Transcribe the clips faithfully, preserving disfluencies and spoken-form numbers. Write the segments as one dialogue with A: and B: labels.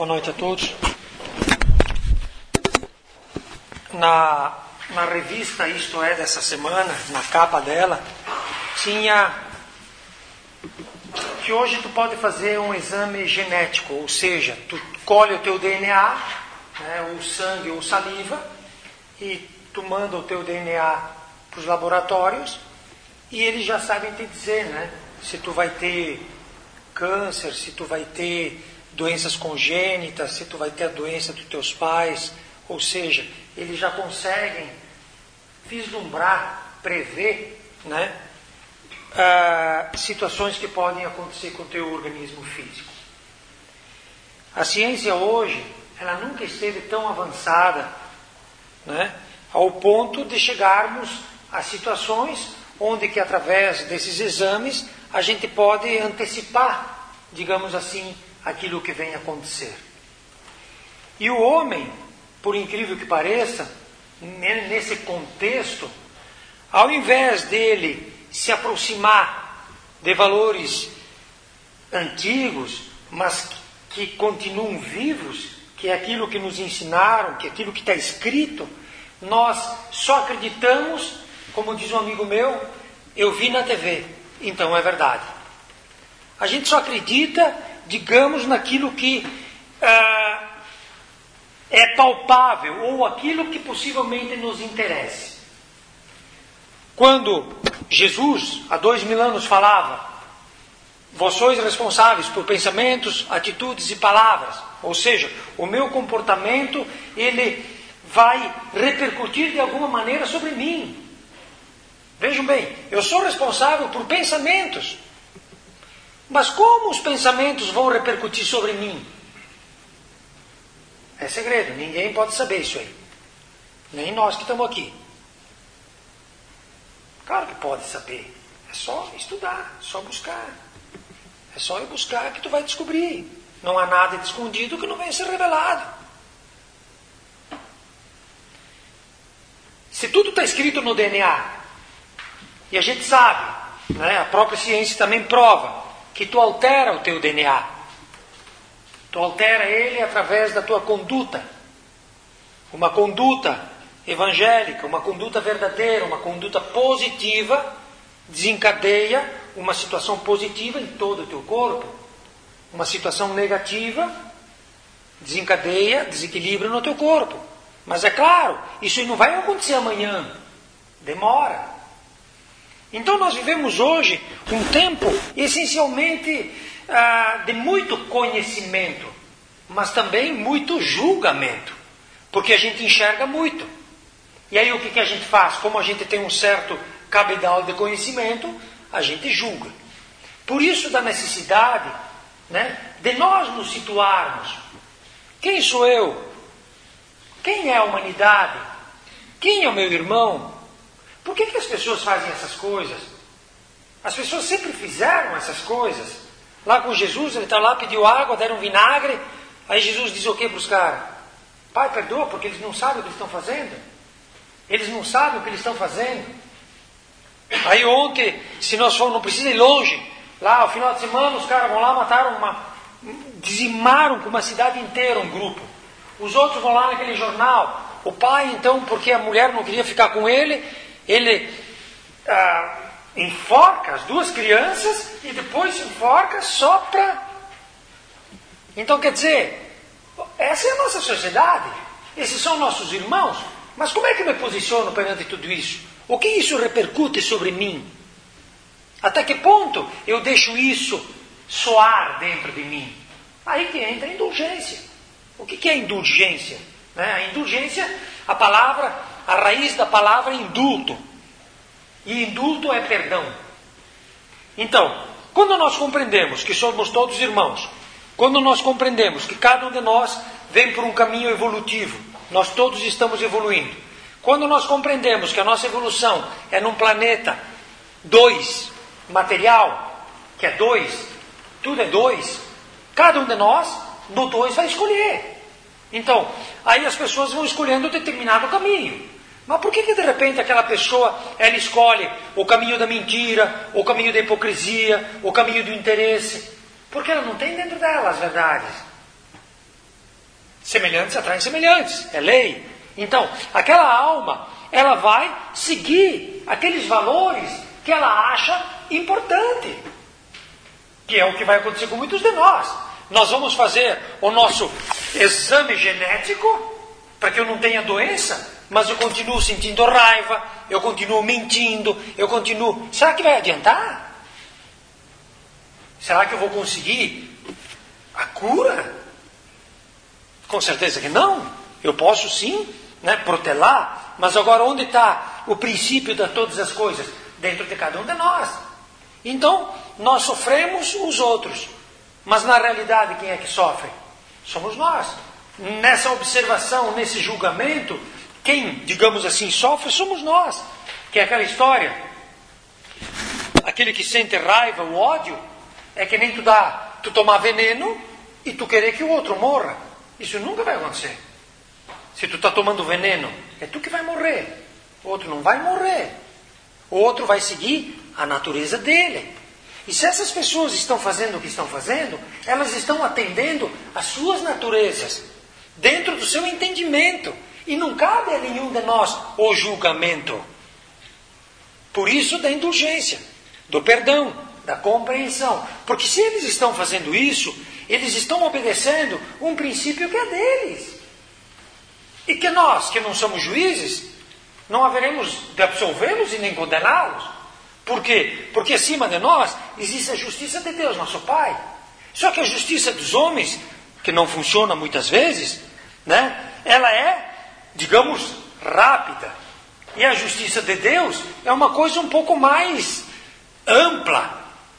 A: Boa noite a todos. Na, na revista Isto É dessa semana, na capa dela, tinha que hoje tu pode fazer um exame genético, ou seja, tu colhe o teu D N A, né, ou sangue ou saliva, e tu manda o teu D N A para os laboratórios e eles já sabem te dizer, né, se tu vai ter câncer, se tu vai ter doenças congênitas, se tu vai ter a doença dos teus pais, ou seja, eles já conseguem vislumbrar, prever, né, uh, situações que podem acontecer com o teu organismo físico. A ciência hoje, ela nunca esteve tão avançada, né, ao ponto de chegarmos a situações onde que através desses exames a gente pode antecipar, digamos assim, aquilo que vem acontecer. E o homem, por incrível que pareça, nesse contexto, ao invés dele se aproximar de valores antigos, mas que continuam vivos, que é aquilo que nos ensinaram, que é aquilo que está escrito, nós só acreditamos, como diz um amigo meu, eu vi na T V, então é verdade. A gente só acredita, digamos, naquilo que ah, é palpável, ou aquilo que possivelmente nos interesse. Quando Jesus, há dois mil anos, falava, vós sois responsáveis por pensamentos, atitudes e palavras, ou seja, o meu comportamento, ele vai repercutir de alguma maneira sobre mim. Vejam bem, eu sou responsável por pensamentos. Mas como os pensamentos vão repercutir sobre mim? É segredo, ninguém pode saber isso aí. Nem nós que estamos aqui. Claro que pode saber. É só estudar, é só buscar. É só ir buscar que tu vai descobrir. Não há nada de escondido que não venha ser revelado. Se tudo está escrito no D N A, e a gente sabe, né, a própria ciência também prova, que tu altera o teu D N A. Tu altera ele através da tua conduta. Uma conduta evangélica, uma conduta verdadeira, uma conduta positiva, desencadeia uma situação positiva em todo o teu corpo. Uma situação negativa desencadeia desequilíbrio no teu corpo. Mas é claro, isso não vai acontecer amanhã. Demora. Então nós vivemos hoje um tempo essencialmente ah, de muito conhecimento, mas também muito julgamento, porque a gente enxerga muito. E aí o que, que a gente faz? Como a gente tem um certo cabedal de conhecimento, a gente julga. Por isso da necessidade, né, de nós nos situarmos. Quem sou eu? Quem é a humanidade? Quem é o meu irmão? Por que, que as pessoas fazem essas coisas? As pessoas sempre fizeram essas coisas. Lá com Jesus, ele está lá, pediu água, deram vinagre. Aí Jesus diz o que para os caras? Pai, perdoa, porque eles não sabem o que eles estão fazendo. Eles não sabem o que eles estão fazendo. Aí ontem, se nós formos, não precisa ir longe. Lá, ao final de semana, os caras vão lá, mataram uma... dizimaram com uma cidade inteira um grupo. Os outros vão lá naquele jornal. O pai, então, porque a mulher não queria ficar com ele... Ele ah, enforca as duas crianças e depois se enforca só para... Então, quer dizer, essa é a nossa sociedade. Esses são nossos irmãos. Mas como é que eu me posiciono perante tudo isso? O que isso repercute sobre mim? Até que ponto eu deixo isso soar dentro de mim? Aí que entra a indulgência. O que é indulgência? Né? A indulgência, a palavra... A raiz da palavra é indulto. E indulto é perdão. Então, quando nós compreendemos que somos todos irmãos, quando nós compreendemos que cada um de nós vem por um caminho evolutivo, nós todos estamos evoluindo. Quando nós compreendemos que a nossa evolução é num planeta dois, material, que é dois, tudo é dois, cada um de nós, no dois, vai escolher. Então, aí as pessoas vão escolhendo um determinado caminho. Mas por que que de repente aquela pessoa, ela escolhe o caminho da mentira, o caminho da hipocrisia, o caminho do interesse? Porque ela não tem dentro dela as verdades. Semelhantes atraem semelhantes, é lei. Então, aquela alma, ela vai seguir aqueles valores que ela acha importante. Que é o que vai acontecer com muitos de nós. Nós vamos fazer o nosso exame genético para que eu não tenha doença, mas eu continuo sentindo raiva, eu continuo mentindo, eu continuo... Será que vai adiantar? Será que eu vou conseguir a cura? Com certeza que não. Eu posso sim, né, protelar, mas agora onde está o princípio de todas as coisas? Dentro de cada um de nós. Então, nós sofremos os outros, mas na realidade quem é que sofre? Somos nós. Nessa observação, nesse julgamento, quem, digamos assim, sofre somos nós. Que é aquela história, aquele que sente raiva, o ódio, é que nem tu dá, tu tomar veneno e tu querer que o outro morra. Isso nunca vai acontecer. Se tu está tomando veneno, é tu que vai morrer. O outro não vai morrer. O outro vai seguir a natureza dele. E se essas pessoas estão fazendo o que estão fazendo, elas estão atendendo às suas naturezas, dentro do seu entendimento. E não cabe a nenhum de nós o julgamento. Por isso da indulgência, do perdão, da compreensão. Porque se eles estão fazendo isso, eles estão obedecendo um princípio que é deles. E que nós, que não somos juízes, não haveremos de absolvê-los e nem condená-los. Por quê? Porque acima de nós existe a justiça de Deus, nosso Pai. Só que a justiça dos homens, que não funciona muitas vezes, né, ela é, digamos, rápida. E a justiça de Deus é uma coisa um pouco mais ampla.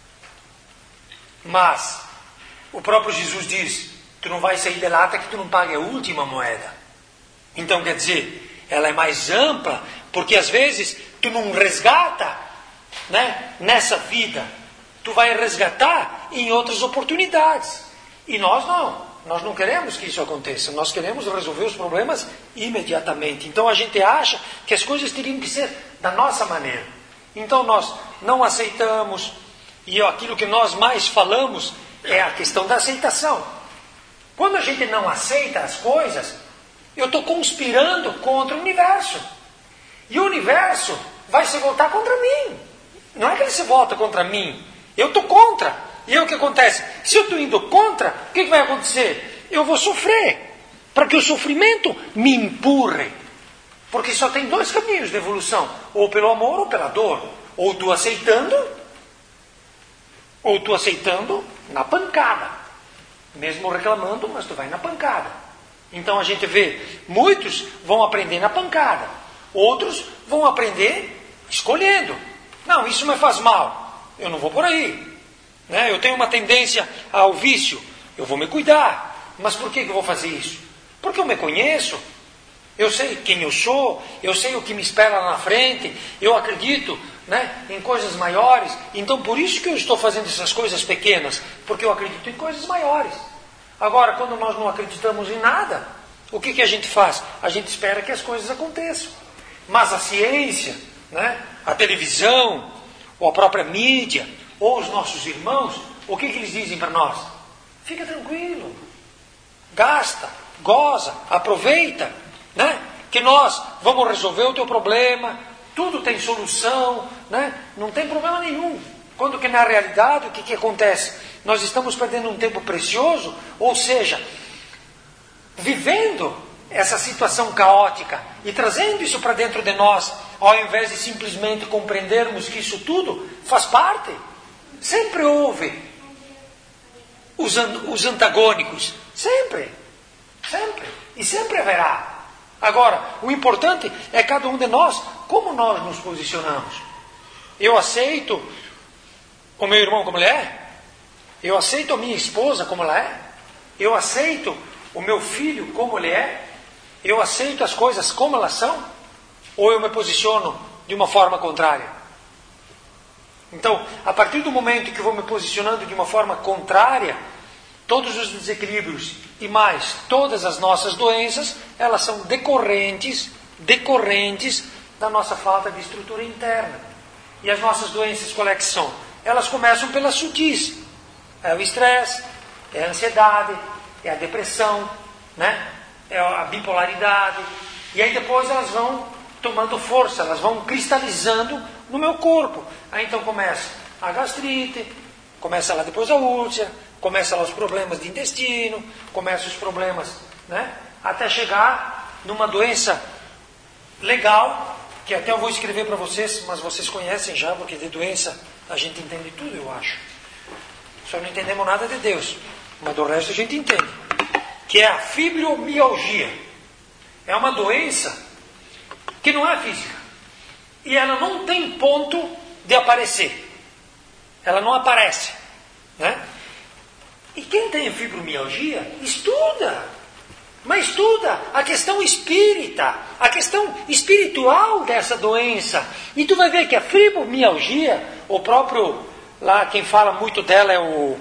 A: Mas o próprio Jesus diz, tu não vai sair de lá até que tu não pague a última moeda. Então quer dizer, ela é mais ampla, porque às vezes tu não resgata, né, nessa vida, tu vai resgatar em outras oportunidades. E nós não. Nós não queremos que isso aconteça. Nós queremos resolver os problemas imediatamente. Então a gente acha que as coisas teriam que ser da nossa maneira. Então nós não aceitamos. E aquilo que nós mais falamos é a questão da aceitação. Quando a gente não aceita as coisas, eu estou conspirando contra o universo. E o universo vai se voltar contra mim. Não é que ele se volta contra mim. Eu estou contra. E aí o que acontece? Se eu estou indo contra, o que, que vai acontecer? Eu vou sofrer. Para que o sofrimento me empurre. Porque só tem dois caminhos de evolução. Ou pelo amor ou pela dor. Ou tu aceitando, ou tu aceitando na pancada. Mesmo reclamando, mas tu vai na pancada. Então a gente vê, muitos vão aprender na pancada. Outros vão aprender escolhendo. Não, isso me faz mal. Eu não vou por aí. Né? Eu tenho uma tendência ao vício. Eu vou me cuidar. Mas por que eu vou fazer isso? Porque eu me conheço. Eu sei quem eu sou. Eu sei o que me espera lá na frente. Eu acredito, né, em coisas maiores. Então por isso que eu estou fazendo essas coisas pequenas. Porque eu acredito em coisas maiores. Agora, quando nós não acreditamos em nada, o que, que a gente faz? A gente espera que as coisas aconteçam. Mas a ciência, né, a televisão, ou a própria mídia, ou os nossos irmãos, o que, que eles dizem para nós? Fica tranquilo, gasta, goza, aproveita, né? Que nós vamos resolver o teu problema, tudo tem solução, né? Não tem problema nenhum. Quando que na realidade o que, que acontece? Nós estamos perdendo um tempo precioso, ou seja, vivendo essa situação caótica e trazendo isso para dentro de nós, ao invés de simplesmente compreendermos que isso tudo faz parte. Sempre houve os, os antagônicos. Sempre. Sempre. E sempre haverá. Agora, o importante é cada um de nós, como nós nos posicionamos. Eu aceito o meu irmão como ele é? Eu aceito a minha esposa como ela é? Eu aceito o meu filho como ele é? Eu aceito as coisas como elas são? Ou eu me posiciono de uma forma contrária? Então, a partir do momento que eu vou me posicionando de uma forma contrária, todos os desequilíbrios e mais todas as nossas doenças, elas são decorrentes, decorrentes da nossa falta de estrutura interna. E as nossas doenças, qual é que são? Elas começam pelas sutis. É o estresse, é a ansiedade, é a depressão, né? É a bipolaridade. E aí depois elas vão tomando força, elas vão cristalizando no meu corpo. Aí então começa a gastrite, começa lá depois a úlcera, começa lá os problemas de intestino, começam os problemas, né? Até chegar numa doença legal, que até eu vou escrever para vocês, mas vocês conhecem já, porque de doença a gente entende tudo, eu acho. Só não entendemos nada de Deus, mas do resto a gente entende. Que é a fibromialgia. É uma doença que não é física. E ela não tem ponto de aparecer. Ela não aparece, né? E quem tem fibromialgia, estuda. Mas estuda a questão espírita, a questão espiritual dessa doença. E tu vai ver que a fibromialgia, o próprio, lá quem fala muito dela é o...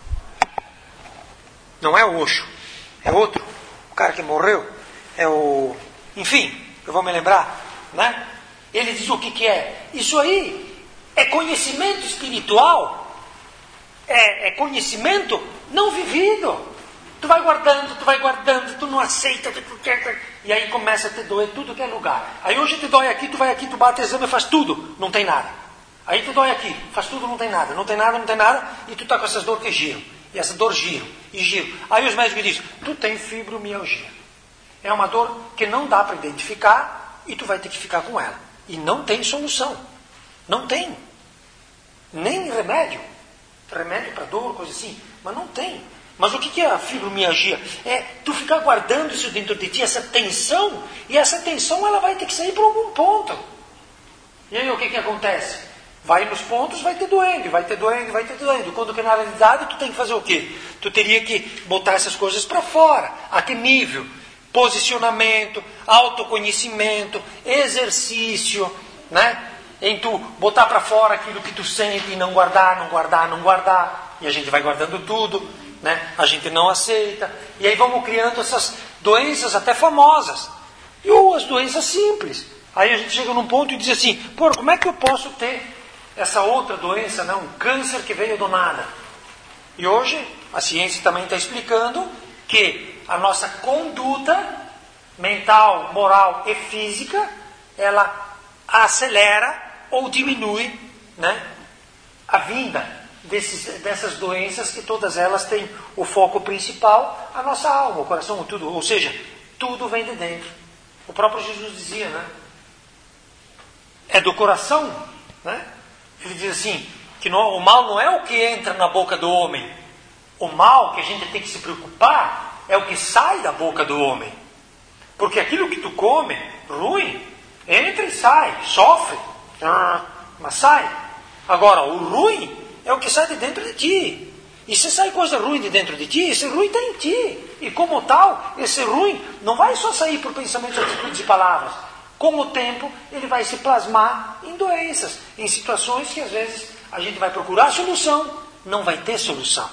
A: Não é o Osho, é outro. O cara que morreu, é o... Enfim, eu vou me lembrar, né? Ele diz o que que é. Isso aí é conhecimento espiritual, é, é conhecimento não vivido. Tu vai guardando, tu vai guardando, tu não aceita, tu quer, e aí começa a te doer tudo que é lugar. Aí hoje te dói aqui, tu vai aqui, tu bate exame, faz tudo, não tem nada. Aí te dói aqui, faz tudo, não tem nada, não tem nada, não tem nada, e tu tá com essas dores que giram, e essa dor giram, e giram. Aí os médicos dizem, tu tem fibromialgia. É uma dor que não dá para identificar, e tu vai ter que ficar com ela. E não tem solução. Não tem. Nem remédio. Remédio para dor, coisa assim, mas não tem. Mas o que é a fibromialgia? É tu ficar guardando isso dentro de ti, essa tensão, e essa tensão ela vai ter que sair para algum ponto. E aí o que que acontece? Vai nos pontos, vai ter doendo, vai ter doendo, vai ter doendo. Quando que na realidade tu tem que fazer o quê? Tu teria que botar essas coisas para fora. A que nível? Posicionamento, autoconhecimento, exercício, né? Em tu botar para fora aquilo que tu sente e não guardar, não guardar, não guardar. E a gente vai guardando tudo. Né? A gente não aceita, e aí vamos criando essas doenças até famosas, e ou as doenças simples. Aí a gente chega num ponto e diz assim, pô, como é que eu posso ter essa outra doença, né? Um câncer que veio do nada? E hoje a ciência também está explicando que a nossa conduta mental, moral e física, ela acelera ou diminui, né? A vinda Desses, dessas doenças, que todas elas têm o foco principal, a nossa alma, o coração, tudo, ou seja, tudo vem de dentro. O próprio Jesus dizia, né? É do coração, né? Ele diz assim, que não, o mal não é o que entra na boca do homem. O mal que a gente tem que se preocupar é o que sai da boca do homem. Porque aquilo que tu come, ruim, entra e sai, sofre, mas sai. Agora, o ruim é o que sai de dentro de ti. E se sai coisa ruim de dentro de ti, esse ruim está em ti. E como tal, esse ruim não vai só sair por pensamentos, atitudes e palavras. Com o tempo, ele vai se plasmar em doenças, em situações que às vezes a gente vai procurar solução, não vai ter solução.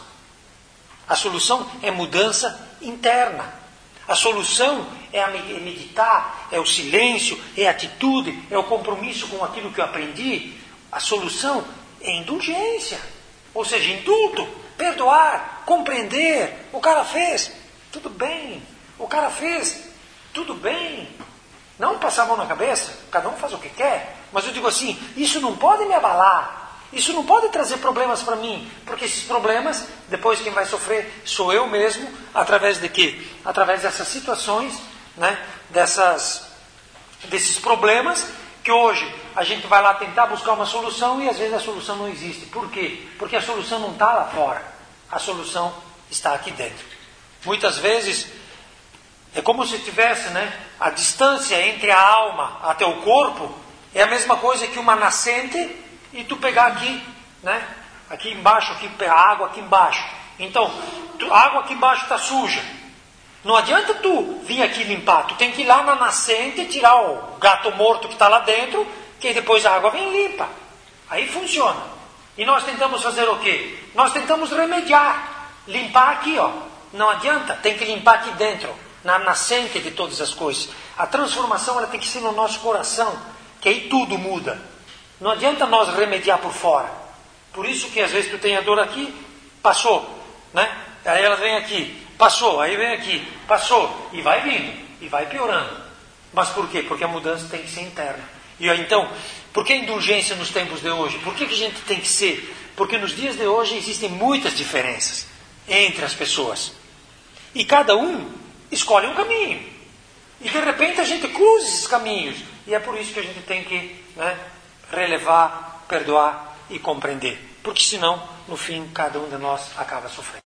A: A solução é mudança interna. A solução é a meditar, é o silêncio, é a atitude, é o compromisso com aquilo que eu aprendi. A solução é indulgência, ou seja, indulto, perdoar, compreender. O cara fez, tudo bem. O cara fez, tudo bem. Não passar a mão na cabeça, cada um faz o que quer. Mas eu digo assim, isso não pode me abalar, isso não pode trazer problemas para mim, porque esses problemas, depois quem vai sofrer sou eu mesmo, através de quê? Através dessas situações, né? Dessas, desses problemas, que hoje a gente vai lá tentar buscar uma solução e às vezes a solução não existe. Por quê? Porque a solução não está lá fora. A solução está aqui dentro. Muitas vezes é como se tivesse, né, a distância entre a alma até o corpo é a mesma coisa que uma nascente e tu pegar aqui, né, aqui embaixo, aqui, a água aqui embaixo. Então, tu, a água aqui embaixo está suja. Não adianta tu vir aqui limpar, tu tem que ir lá na nascente, tirar o gato morto que está lá dentro, que depois a água vem limpa. Aí funciona. E nós tentamos fazer o quê? Nós tentamos remediar, limpar aqui, ó. Não adianta, tem que limpar aqui dentro, na nascente de todas as coisas. A transformação ela tem que ser no nosso coração, que aí tudo muda. Não adianta nós remediar por fora. Por isso que às vezes tu tem a dor aqui, passou, né? Aí ela vem aqui, passou, aí vem aqui. passou, e vai vindo, e vai piorando. Mas por quê? Porque a mudança tem que ser interna. E aí, então, por que a indulgência nos tempos de hoje? Por que, que a gente tem que ser? Porque nos dias de hoje existem muitas diferenças entre as pessoas. E cada um escolhe um caminho. E de repente a gente cruza esses caminhos. E é por isso que a gente tem que, né, relevar, perdoar e compreender. Porque senão, no fim, cada um de nós acaba sofrendo.